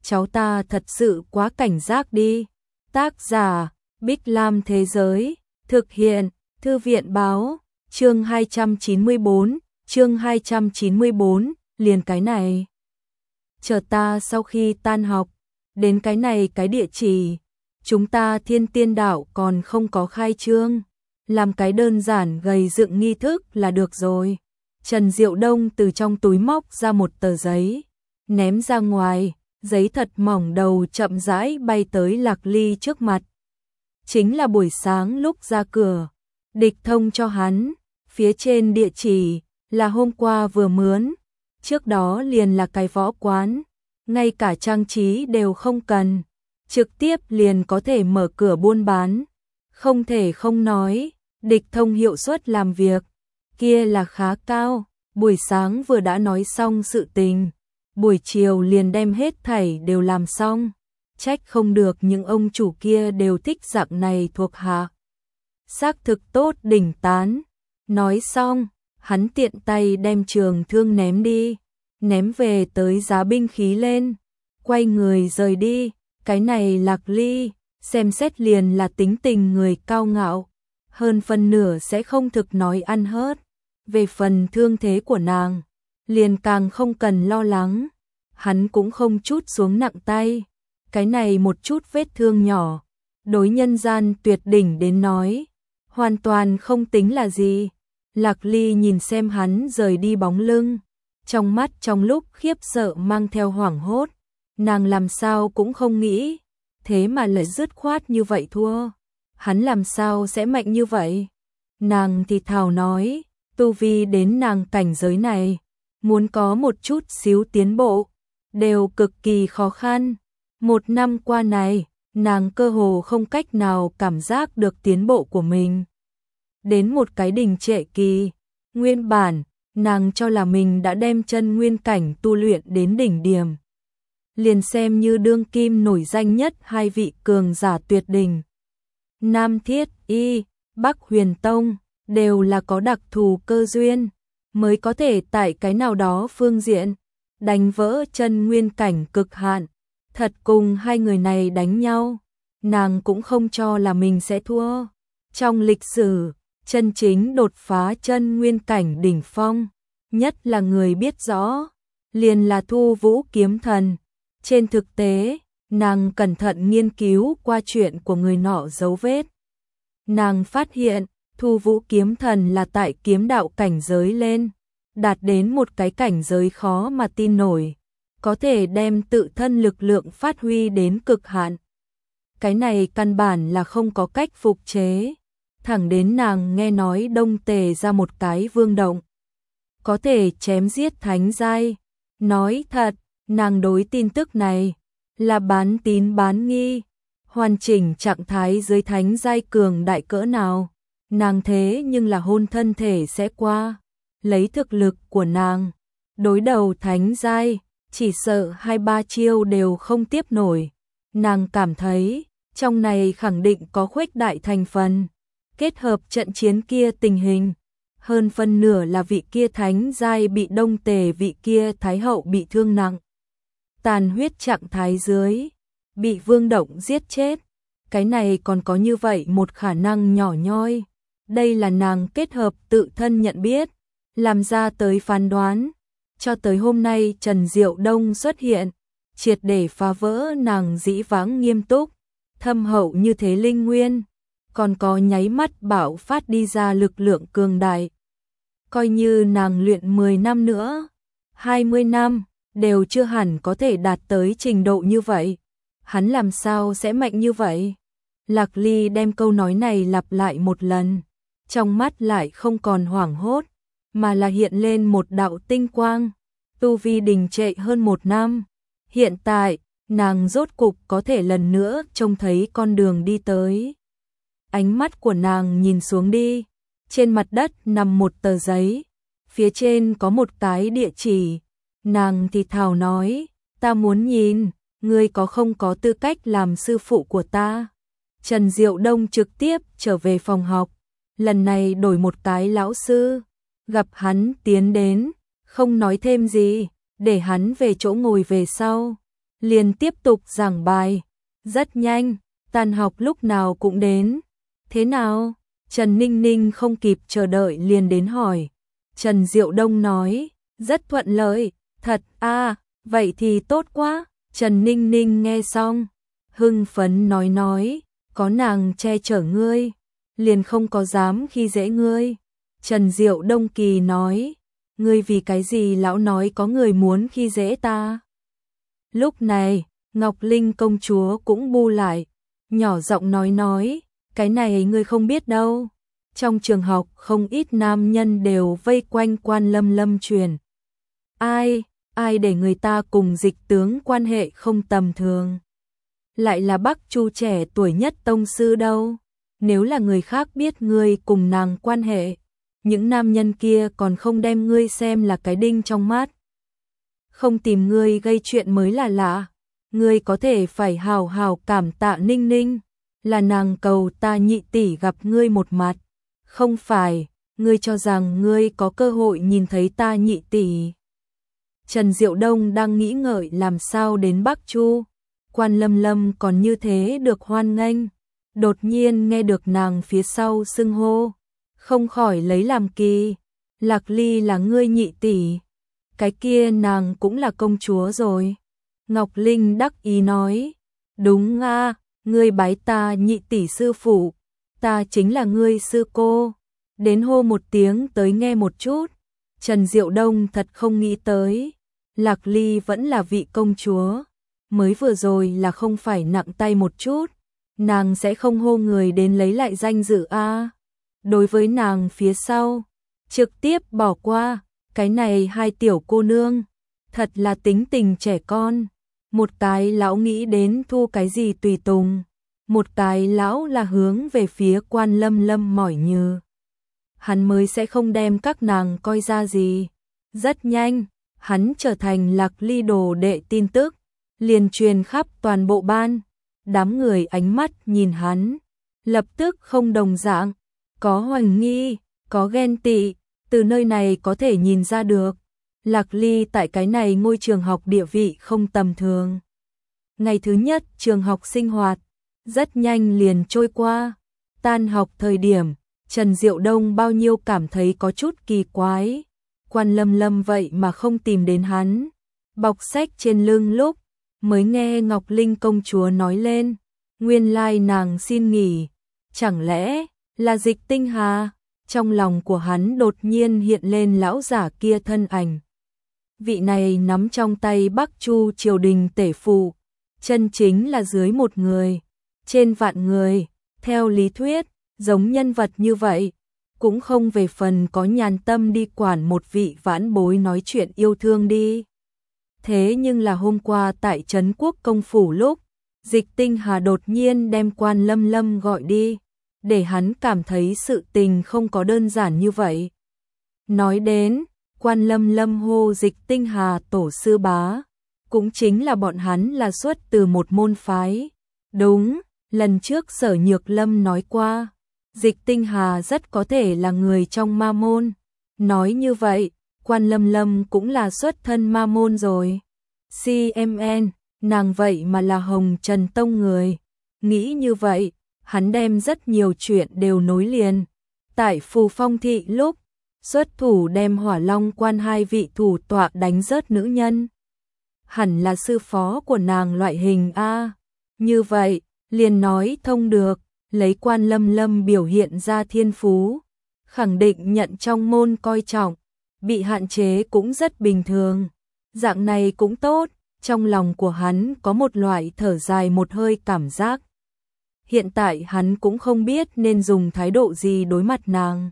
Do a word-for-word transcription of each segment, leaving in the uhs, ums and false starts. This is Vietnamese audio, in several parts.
cháu ta thật sự quá cảnh giác đi. Tác giả, Bích Lam Thế Giới, thực hiện, Thư viện Báo, chương hai trăm chín mươi bốn, chương hai trăm chín mươi bốn, liền cái này. Chờ ta sau khi tan học, đến cái này cái địa chỉ, chúng ta Thiên Tiên Đạo còn không có khai trương, làm cái đơn giản gầy dựng nghi thức là được rồi. Trần Diệu Đông từ trong túi móc ra một tờ giấy, ném ra ngoài, giấy thật mỏng đầu chậm rãi bay tới Lạc Ly trước mặt. Chính là buổi sáng lúc ra cửa, địch thông cho hắn, phía trên địa chỉ là hôm qua vừa mướn, trước đó liền là cái võ quán, ngay cả trang trí đều không cần, trực tiếp liền có thể mở cửa buôn bán. Không thể không nói, địch thông hiệu suất làm việc kia là khá cao, buổi sáng vừa đã nói xong sự tình, buổi chiều liền đem hết thảy đều làm xong, trách không được những ông chủ kia đều thích dạng này thuộc hạ. Xác thực tốt đỉnh tán. Nói xong, hắn tiện tay đem trường thương ném đi, ném về tới giá binh khí lên, quay người rời đi. Cái này Lạc Ly, xem xét liền là tính tình người cao ngạo, hơn phần nửa sẽ không thực nói ăn hớt. Về phần thương thế của nàng, liền càng không cần lo lắng, hắn cũng không chút xuống nặng tay. Cái này một chút vết thương nhỏ, đối nhân gian tuyệt đỉnh đến nói, hoàn toàn không tính là gì. Lạc Ly nhìn xem hắn rời đi bóng lưng, trong mắt trong lúc khiếp sợ mang theo hoảng hốt, nàng làm sao cũng không nghĩ, thế mà lại dứt khoát như vậy thua. Hắn làm sao sẽ mạnh như vậy? Nàng thì thào nói, tu vi đến nàng cảnh giới này, muốn có một chút xíu tiến bộ, đều cực kỳ khó khăn. Một năm qua này, nàng cơ hồ không cách nào cảm giác được tiến bộ của mình. Đến một cái đình trệ kỳ, nguyên bản, nàng cho là mình đã đem chân nguyên cảnh tu luyện đến đỉnh điểm. Liền xem như đương kim nổi danh nhất hai vị cường giả tuyệt đỉnh. Nam Thiết Y, Bắc Huyền Tông, đều là có đặc thù cơ duyên, mới có thể tại cái nào đó phương diện, đánh vỡ chân nguyên cảnh cực hạn. Thật cùng hai người này đánh nhau, nàng cũng không cho là mình sẽ thua. Trong lịch sử, chân chính đột phá chân nguyên cảnh đỉnh phong, nhất là người biết rõ, liền là Thu Vũ Kiếm Thần. Trên thực tế, nàng cẩn thận nghiên cứu qua chuyện của người nọ dấu vết. Nàng phát hiện, Thu Vũ Kiếm Thần là tại kiếm đạo cảnh giới lên, đạt đến một cái cảnh giới khó mà tin nổi, có thể đem tự thân lực lượng phát huy đến cực hạn. Cái này căn bản là không có cách phục chế. Thẳng đến nàng nghe nói Đông Tề ra một cái vương động, có thể chém giết thánh giai. Nói thật, nàng đối tin tức này là bán tín bán nghi. Hoàn chỉnh trạng thái dưới thánh giai cường đại cỡ nào, nàng thế nhưng là hôn thân thể sẽ qua. Lấy thực lực của nàng, đối đầu thánh giai, chỉ sợ hai ba chiêu đều không tiếp nổi. Nàng cảm thấy, trong này khẳng định có khuếch đại thành phần. Kết hợp trận chiến kia tình hình, hơn phân nửa là vị kia thánh giai bị Đông Tề vị kia thái hậu bị thương nặng. Tàn huyết trạng thái dưới, bị vương động giết chết. Cái này còn có như vậy một khả năng nhỏ nhoi. Đây là nàng kết hợp tự thân nhận biết, làm ra tới phán đoán. Cho tới hôm nay Trần Diệu Đông xuất hiện, triệt để phá vỡ nàng dĩ vãng nghiêm túc, thâm hậu như thế linh nguyên, còn có nháy mắt bạo phát đi ra lực lượng cường đại. Coi như nàng luyện mười năm nữa, hai mươi năm, đều chưa hẳn có thể đạt tới trình độ như vậy. Hắn làm sao sẽ mạnh như vậy? Lạc Ly đem câu nói này lặp lại một lần, trong mắt lại không còn hoảng hốt, mà là hiện lên một đạo tinh quang. Tu vi đình trệ hơn một năm, hiện tại, nàng rốt cục có thể lần nữa trông thấy con đường đi tới. Ánh mắt của nàng nhìn xuống đi, trên mặt đất nằm một tờ giấy, phía trên có một cái địa chỉ. Nàng thì thào nói, ta muốn nhìn, ngươi có không có tư cách làm sư phụ của ta. Trần Diệu Đông trực tiếp trở về phòng học, lần này đổi một cái lão sư, gặp hắn tiến đến, không nói thêm gì, để hắn về chỗ ngồi về sau, liền tiếp tục giảng bài. Rất nhanh, tan học lúc nào cũng đến. Thế nào? Trần Ninh Ninh không kịp chờ đợi liền đến hỏi. Trần Diệu Đông nói, rất thuận lợi, thật à, vậy thì tốt quá. Trần Ninh Ninh nghe xong, hưng phấn nói nói, có nàng che chở ngươi, liền không có dám khi dễ ngươi. Trần Diệu Đông kỳ nói, ngươi vì cái gì lão nói có người muốn khi dễ ta. Lúc này, Ngọc Linh công chúa cũng bu lại, nhỏ giọng nói nói, cái này ngươi không biết đâu. Trong trường học không ít nam nhân đều vây quanh Quan Lâm Lâm truyền. Ai, ai để người ta cùng Dịch tướng quan hệ không tầm thường. Lại là Bắc Chu trẻ tuổi nhất tông sư đâu. Nếu là người khác biết ngươi cùng nàng quan hệ, những nam nhân kia còn không đem ngươi xem là cái đinh trong mắt. Không tìm ngươi gây chuyện mới là lạ. Ngươi có thể phải hào hào cảm tạ Ninh Ninh, là nàng cầu ta nhị tỷ gặp ngươi một mặt. Không phải, ngươi cho rằng ngươi có cơ hội nhìn thấy ta nhị tỷ. Trần Diệu Đông đang nghĩ ngợi làm sao đến Bắc Chu. Quan Lâm Lâm còn như thế được hoan nghênh. Đột nhiên nghe được nàng phía sau xưng hô, không khỏi lấy làm kỳ. Lạc Ly là ngươi nhị tỷ, cái kia nàng cũng là công chúa rồi. Ngọc Linh đắc ý nói, đúng a, ngươi bái ta nhị tỷ sư phụ, ta chính là ngươi sư cô. Đến hô một tiếng tới nghe một chút. Trần Diệu Đông thật không nghĩ tới, Lạc Ly vẫn là vị công chúa. Mới vừa rồi là không phải nặng tay một chút, nàng sẽ không hô người đến lấy lại danh dự a. Đối với nàng phía sau, trực tiếp bỏ qua, cái này hai tiểu cô nương, thật là tính tình trẻ con. Một cái lão nghĩ đến thu cái gì tùy tùng, một cái lão là hướng về phía Quan Lâm Lâm mỏi như. Hắn mới sẽ không đem các nàng coi ra gì. Rất nhanh, hắn trở thành Lạc Ly đồ đệ tin tức, liền truyền khắp toàn bộ ban. Đám người ánh mắt nhìn hắn, lập tức không đồng dạng, có hoài nghi, có ghen tị, từ nơi này có thể nhìn ra được. Lạc Ly tại cái này ngôi trường học địa vị không tầm thường. Ngày thứ nhất trường học sinh hoạt, rất nhanh liền trôi qua. Tan học thời điểm, Trần Diệu Đông bao nhiêu cảm thấy có chút kỳ quái. Quan Lâm Lâm vậy mà không tìm đến hắn. Bọc sách trên lưng lúc, mới nghe Ngọc Linh công chúa nói lên, nguyên lai nàng xin nghỉ. Chẳng lẽ là Dịch Tinh Hà? Trong lòng của hắn đột nhiên hiện lên lão giả kia thân ảnh. Vị này nắm trong tay Bắc Chu triều đình tể phụ, chân chính là dưới một người, trên vạn người. Theo lý thuyết, giống nhân vật như vậy, cũng không về phần có nhàn tâm đi quản một vị vãn bối nói chuyện yêu thương đi. Thế nhưng là hôm qua tại Trấn Quốc công phủ lúc, Dịch Tinh Hà đột nhiên đem Quan Lâm Lâm gọi đi, để hắn cảm thấy sự tình không có đơn giản như vậy. Nói đến, Quan Lâm Lâm hô Dịch Tinh Hà tổ sư bá, cũng chính là bọn hắn là xuất từ một môn phái. Đúng, lần trước Sở Nhược Lâm nói qua, Dịch Tinh Hà rất có thể là người trong ma môn. Nói như vậy, Quan Lâm Lâm cũng là xuất thân ma môn rồi. xê em en, nàng vậy mà là Hồng Trần Tông người. Nghĩ như vậy, hắn đem rất nhiều chuyện đều nối liền. Tại Phù Phong thị lúc, xuất thủ đem Hỏa Long quan hai vị thủ tọa đánh rớt nữ nhân. Hẳn là sư phó của nàng loại hình A. Như vậy, liền nói thông được, lấy Quan Lâm Lâm biểu hiện ra thiên phú, khẳng định nhận trong môn coi trọng, bị hạn chế cũng rất bình thường. Dạng này cũng tốt, trong lòng của hắn có một loại thở dài một hơi cảm giác. Hiện tại hắn cũng không biết nên dùng thái độ gì đối mặt nàng.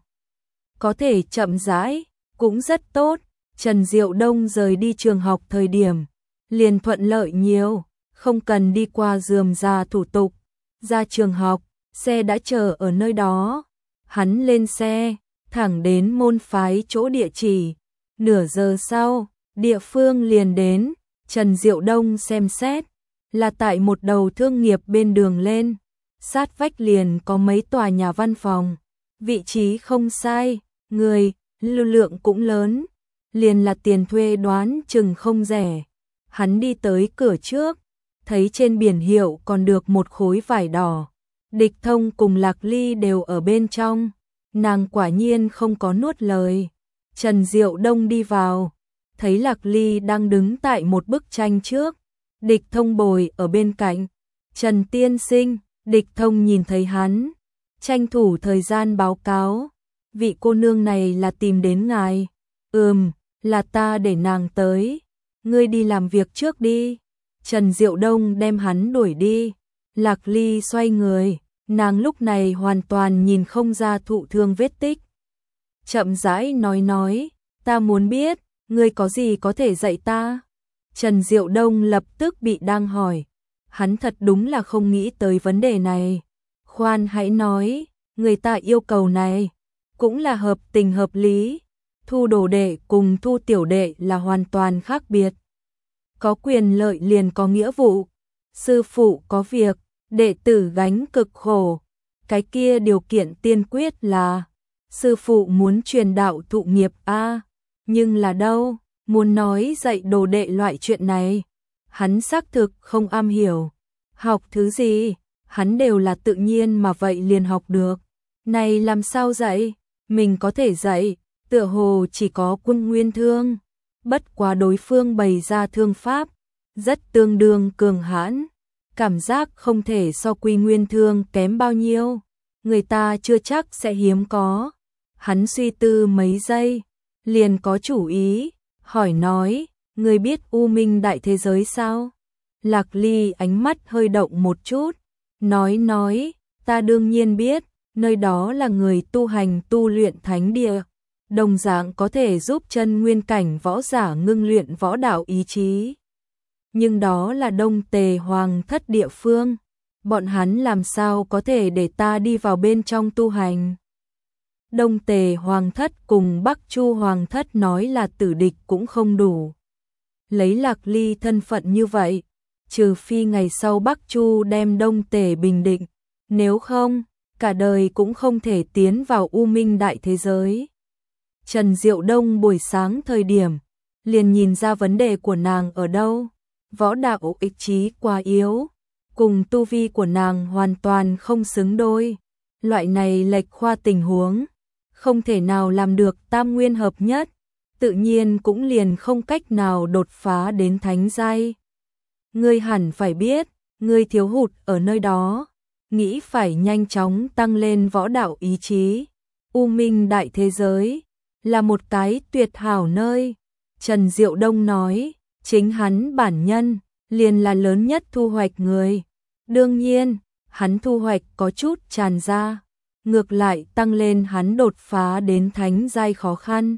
Có thể chậm rãi, cũng rất tốt. Trần Diệu Đông rời đi trường học thời điểm, liền thuận lợi nhiều, không cần đi qua rườm rà thủ tục. Ra trường học, xe đã chờ ở nơi đó. Hắn lên xe, thẳng đến môn phái chỗ địa chỉ. Nửa giờ sau, địa phương liền đến. Trần Diệu Đông xem xét, là tại một đầu thương nghiệp bên đường lên. Sát vách liền có mấy tòa nhà văn phòng. Vị trí không sai, người, lưu lượng cũng lớn. Liền là tiền thuê đoán chừng không rẻ. Hắn đi tới cửa trước, thấy trên biển hiệu còn được một khối vải đỏ. Địch Thông cùng Lạc Ly đều ở bên trong, nàng quả nhiên không có nuốt lời. Trần Diệu Đông đi vào, thấy Lạc Ly đang đứng tại một bức tranh trước, Địch Thông bồi ở bên cạnh. Trần tiên sinh, Địch Thông nhìn thấy hắn, tranh thủ thời gian báo cáo, vị cô nương này là tìm đến ngài. Ừm, là ta để nàng tới, ngươi đi làm việc trước đi. Trần Diệu Đông đem hắn đuổi đi. Lạc Ly xoay người, nàng lúc này hoàn toàn nhìn không ra thụ thương vết tích. Chậm rãi nói nói, ta muốn biết, ngươi có gì có thể dạy ta? Trần Diệu Đông lập tức bị đang hỏi, hắn thật đúng là không nghĩ tới vấn đề này. Khoan hãy nói, người ta yêu cầu này, cũng là hợp tình hợp lý. Thu đồ đệ cùng thu tiểu đệ là hoàn toàn khác biệt. Có quyền lợi liền có nghĩa vụ, sư phụ có việc, đệ tử gánh cực khổ. Cái kia điều kiện tiên quyết là sư phụ muốn truyền đạo thụ nghiệp a, nhưng là đâu, muốn nói dạy đồ đệ loại chuyện này, hắn xác thực không am hiểu. Học thứ gì, hắn đều là tự nhiên mà vậy liền học được. Này làm sao dạy, mình có thể dạy, tựa hồ chỉ có Quân Nguyên Thương. Bất quá đối phương bày ra thương pháp, rất tương đương cường hãn, cảm giác không thể so Quy Nguyên Thương kém bao nhiêu, người ta chưa chắc sẽ hiếm có. Hắn suy tư mấy giây, liền có chủ ý, hỏi nói, ngươi biết U Minh Đại Thế Giới sao? Lạc Ly ánh mắt hơi động một chút, nói nói, ta đương nhiên biết, nơi đó là người tu hành tu luyện thánh địa, đồng dạng có thể giúp chân nguyên cảnh võ giả ngưng luyện võ đạo ý chí. Nhưng đó là Đông Tề Hoàng thất địa phương, bọn hắn làm sao có thể để ta đi vào bên trong tu hành? Đông Tề Hoàng thất cùng Bắc Chu Hoàng thất nói là tử địch cũng không đủ. Lấy Lạc Ly thân phận như vậy, trừ phi ngày sau Bắc Chu đem Đông Tề bình định, nếu không, cả đời cũng không thể tiến vào U Minh Đại Thế Giới. Trần Diệu Đông buổi sáng thời điểm, liền nhìn ra vấn đề của nàng ở đâu. Võ đạo ý chí quá yếu, cùng tu vi của nàng hoàn toàn không xứng đôi. Loại này lệch khoa tình huống, không thể nào làm được tam nguyên hợp nhất, tự nhiên cũng liền không cách nào đột phá đến thánh giai. Ngươi hẳn phải biết, ngươi thiếu hụt ở nơi đó, nghĩ phải nhanh chóng tăng lên võ đạo ý chí. U Minh Đại Thế Giới là một cái tuyệt hảo nơi. Trần Diệu Đông nói, chính hắn bản nhân liền là lớn nhất thu hoạch người. Đương nhiên, hắn thu hoạch có chút tràn ra, ngược lại tăng lên hắn đột phá đến thánh giai khó khăn.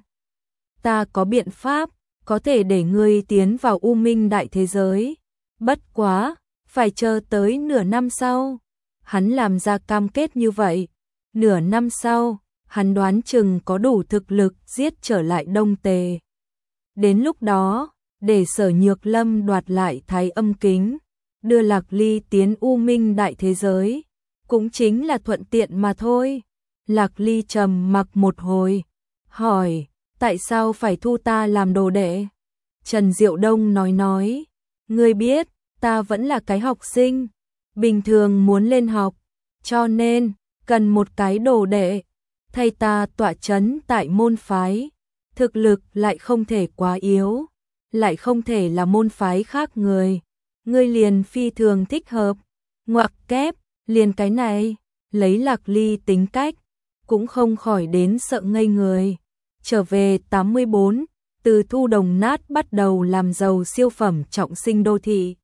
Ta có biện pháp, có thể để ngươi tiến vào U Minh Đại Thế Giới. Bất quá, phải chờ tới nửa năm sau. Hắn làm ra cam kết như vậy. Nửa năm sau, hắn đoán chừng có đủ thực lực giết trở lại Đông Tề. Đến lúc đó, để Sở Nhược Lâm đoạt lại Thái Âm Kính, đưa Lạc Ly tiến U Minh Đại Thế Giới, cũng chính là thuận tiện mà thôi. Lạc Ly trầm mặc một hồi, hỏi, tại sao phải thu ta làm đồ đệ? Trần Diệu Đông nói nói, ngươi biết, ta vẫn là cái học sinh, bình thường muốn lên học, cho nên, cần một cái đồ đệ, thay ta tọa chấn tại môn phái, thực lực lại không thể quá yếu, lại không thể là môn phái khác người, ngươi liền phi thường thích hợp, ngoặc kép, liền cái này, lấy Lạc Ly tính cách, cũng không khỏi đến sợ ngây người. Trở về tám mươi bốn, từ thu đồng nát bắt đầu làm giàu siêu phẩm trọng sinh đô thị.